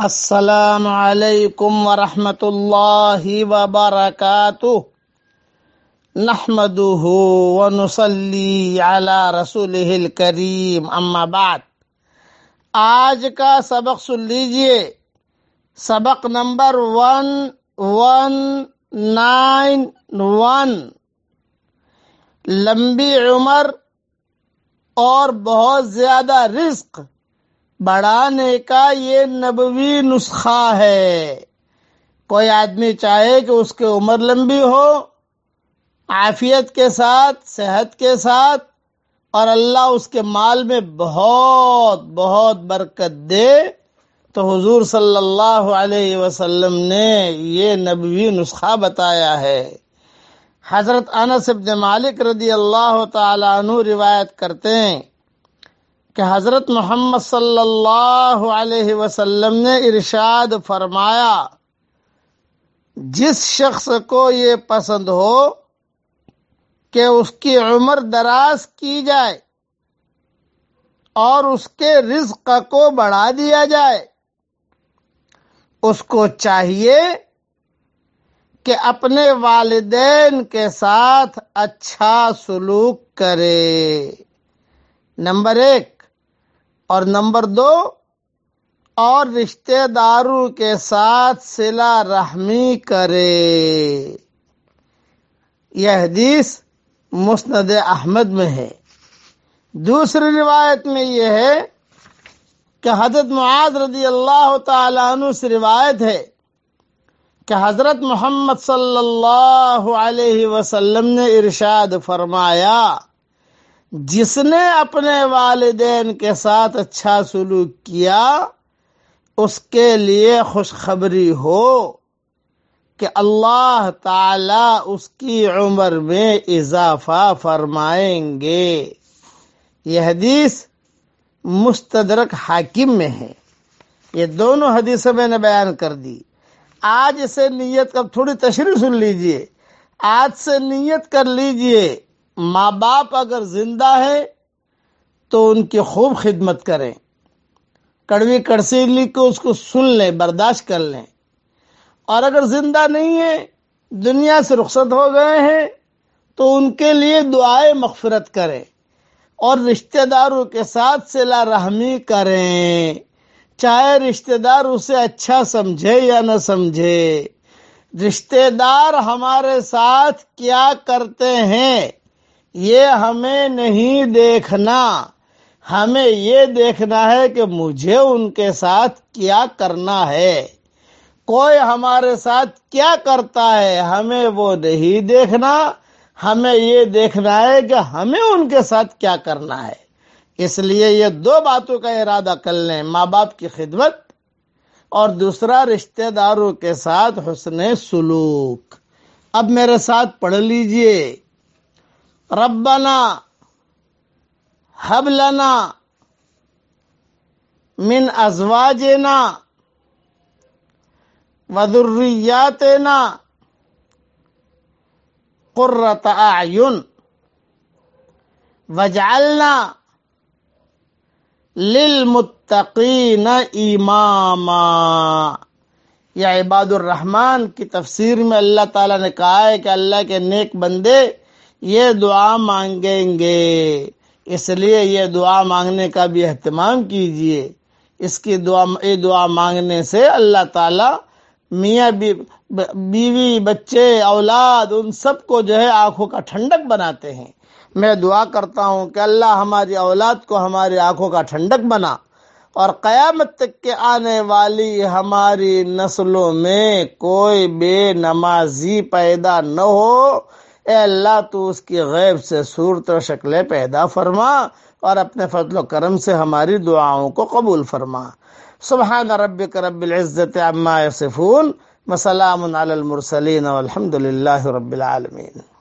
السلام علیکم ورحمۃ اللہ وبرکاتہ نحمده ونصلی علی رسولہ الکریم اما بعد۔ آج کا سبق سن لیجئے، سبق نمبر 1191، لمبی عمر اور بہت زیادہ رزق بڑھانے کا یہ نبوی نسخہ ہے۔ کوئی آدمی چاہے کہ اس کی عمر لمبی ہو، عافیت کے ساتھ، صحت کے ساتھ، اور اللہ اس کے مال میں بہت بہت برکت دے، تو حضور صلی اللہ علیہ وسلم نے یہ نبوی نسخہ بتایا ہے۔ حضرت انس بن مالک رضی اللہ تعالی عنہ روایت کرتے ہیں کہ حضرت محمد صلی اللہ علیہ وسلم نے ارشاد فرمایا، جس شخص کو یہ پسند ہو کہ اس کی عمر دراز کی جائے اور اس کے رزق کو بڑھا دیا جائے، اس کو چاہیے کہ اپنے والدین کے ساتھ اچھا سلوک کرے، نمبر 1، اور نمبر 2، اور رشتہ داروں کے ساتھ صلہ رحمی کرے۔ یہ حدیث مسند احمد میں ہے۔ دوسری روایت میں یہ ہے کہ حضرت معاذ رضی اللہ تعالی عنہ سے روایت ہے کہ حضرت محمد صلی اللہ علیہ وسلم نے ارشاد فرمایا، جس نے اپنے والدین کے ساتھ اچھا سلوک کیا، اس کے لیے خوشخبری ہو کہ اللہ تعالی اس کی عمر میں اضافہ فرمائیں گے۔ یہ حدیث مستدرک حاکم میں ہے۔ یہ دونوں حدیثیں میں نے بیان کر دی۔ آج سے نیت کا تھوڑی تشریح سن لیجئے۔ آج سے نیت کر لیجئے، ماں باپ اگر زندہ ہے تو ان کی خوب خدمت کریں، کڑوی کڑسیلی کو اس کو سن لیں، برداشت کر لیں، اور اگر زندہ نہیں ہے، دنیا سے رخصت ہو گئے ہیں، تو ان کے لیے دعائے مغفرت کریں اور رشتہ داروں کے ساتھ صلہ رحمی کریں، چاہے رشتہ دار اسے اچھا سمجھے یا نہ سمجھے۔ رشتہ دار ہمارے ساتھ کیا کرتے ہیں یہ ہمیں نہیں دیکھنا، ہمیں یہ دیکھنا ہے کہ مجھے ان کے ساتھ کیا کرنا ہے۔ کوئی ہمارے ساتھ کیا کرتا ہے ہمیں وہ نہیں دیکھنا، ہمیں یہ دیکھنا ہے کہ ہمیں ان کے ساتھ کیا کرنا ہے۔ اس لیے یہ دو باتوں کا ارادہ کر لیں، ماں باپ کی خدمت اور دوسرا رشتہ داروں کے ساتھ حسن سلوک۔ اب میرے ساتھ پڑھ لیجئے، ربنا ہب لنا من ازواجنا وذریاتنا قرۃ اعین واجعلنا للمتقین اماما۔ یہ عباد الرحمن کی تفسیر میں اللہ تعالیٰ نے کہا ہے کہ اللہ کے نیک بندے یہ دعا مانگیں گے، اس لیے یہ دعا مانگنے کا بھی اہتمام کیجئے۔ اس کی دعا مانگنے سے اللہ تعالیٰ میاں بیوی، بچے، اولاد، ان سب کو جو ہے آنکھوں کا ٹھنڈک بناتے ہیں۔ میں دعا کرتا ہوں کہ اللہ ہماری اولاد کو ہماری آنکھوں کا ٹھنڈک بنا، اور قیامت تک کے آنے والی ہماری نسلوں میں کوئی بے نمازی پیدا نہ ہو۔ اے اللہ تو اس کی غیب سے صورت و شکلیں پیدا فرما، اور اپنے فضل و کرم سے ہماری دعاؤں کو قبول فرما۔ سبحان ربک رب العزت عما یصفون وسلام علی المرسلین والحمد للہ رب العالمین۔